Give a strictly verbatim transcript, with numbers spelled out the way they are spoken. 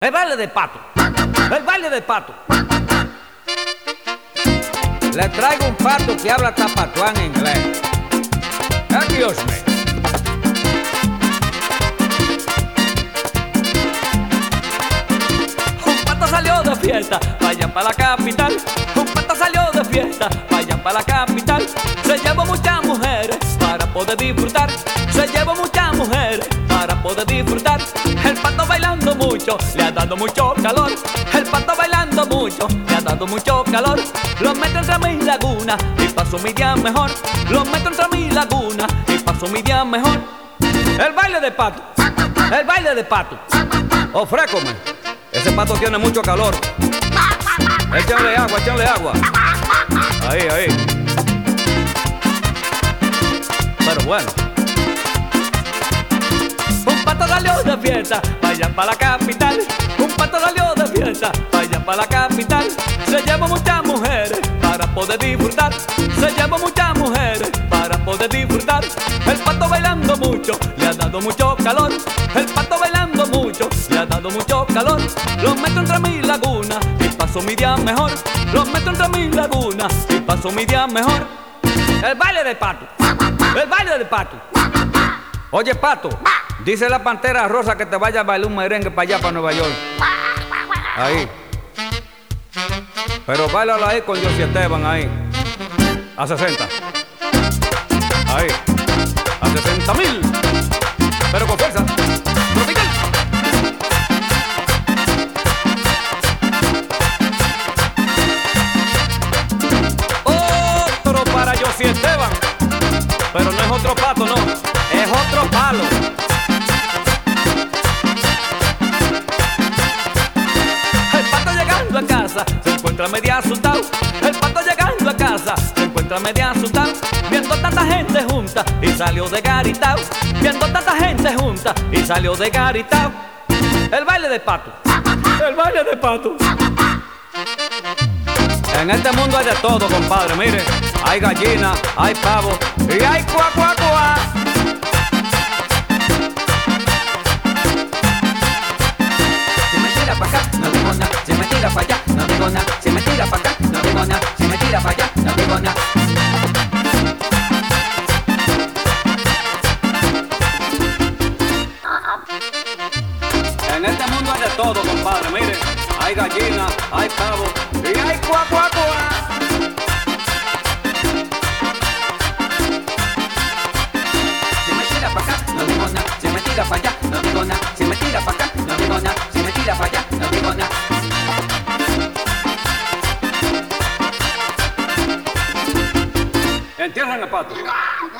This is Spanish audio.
El baile de pato. El baile de pato. Le traigo un pato que habla tapatuán en inglés. Adiós, me. Un pato salió de fiesta, vayan para la capital. Un pato salió de fiesta, vayan para la capital. Se llevó muchas mujeres para poder disfrutar. Se llevó muchas mujeres para poder disfrutar. El pato bailando mucho, le ha dado mucho calor. El pato bailando mucho, le ha dado mucho calor. Los meto entre mi laguna y paso mi día mejor. Los meto entre mi laguna y paso mi día mejor. El baile de pato, el baile de pato. Ofrécome, ese pato tiene mucho calor. Échenle agua, échenle agua. Ahí, ahí. Pero bueno. Un pato salió de fiesta, vayan para la capital. Un pato salió de fiesta, vayan para la capital. Se llevó muchas mujeres para poder disfrutar. Se llevó muchas mujeres para poder disfrutar. El pato bailando mucho, le ha dado mucho calor. El pato bailando mucho, le ha dado mucho calor. Los meto entre mi laguna y paso mi día mejor. Los meto entre mi laguna y paso mi día mejor. El baile del pato, el baile del pato. Oye, pato, dice la pantera rosa que te vaya a bailar un merengue para allá, para Nueva York. Ahí. Pero bailalo ahí con José Esteban, ahí. A sesenta. Ahí. A sesenta mil. Pero con fuerza. Tropical. Otro para José Esteban. Pero no es otro pato, no. Es otro palo. El pato llegando a casa se encuentra media asustado. El pato llegando a casa se encuentra media asustado. Viendo tanta gente junta y salió de garitao. Viendo tanta gente junta y salió de garitao. El baile de pato. El baile de pato. En este mundo hay de todo, compadre, mire. Hay gallina, hay pavo y hay cuá, cuá, cuá. Se me tira pa' acá, no digo nada. Se me tira pa' allá, no digo nada. Se me tira pa' acá, no digo nada. Se me tira pa' allá, no digo nada. En este mundo hay de todo, compadre, mire. Hay gallina, hay pavo y hay cuá, cuá, cuá. Se me tira pa' acá, no digo nada. Se me tira pa' allá, no digo nada. Se me tira pa' acá, no digo nada. Se me tira pa' allá, no digo nada. Entierran el pato.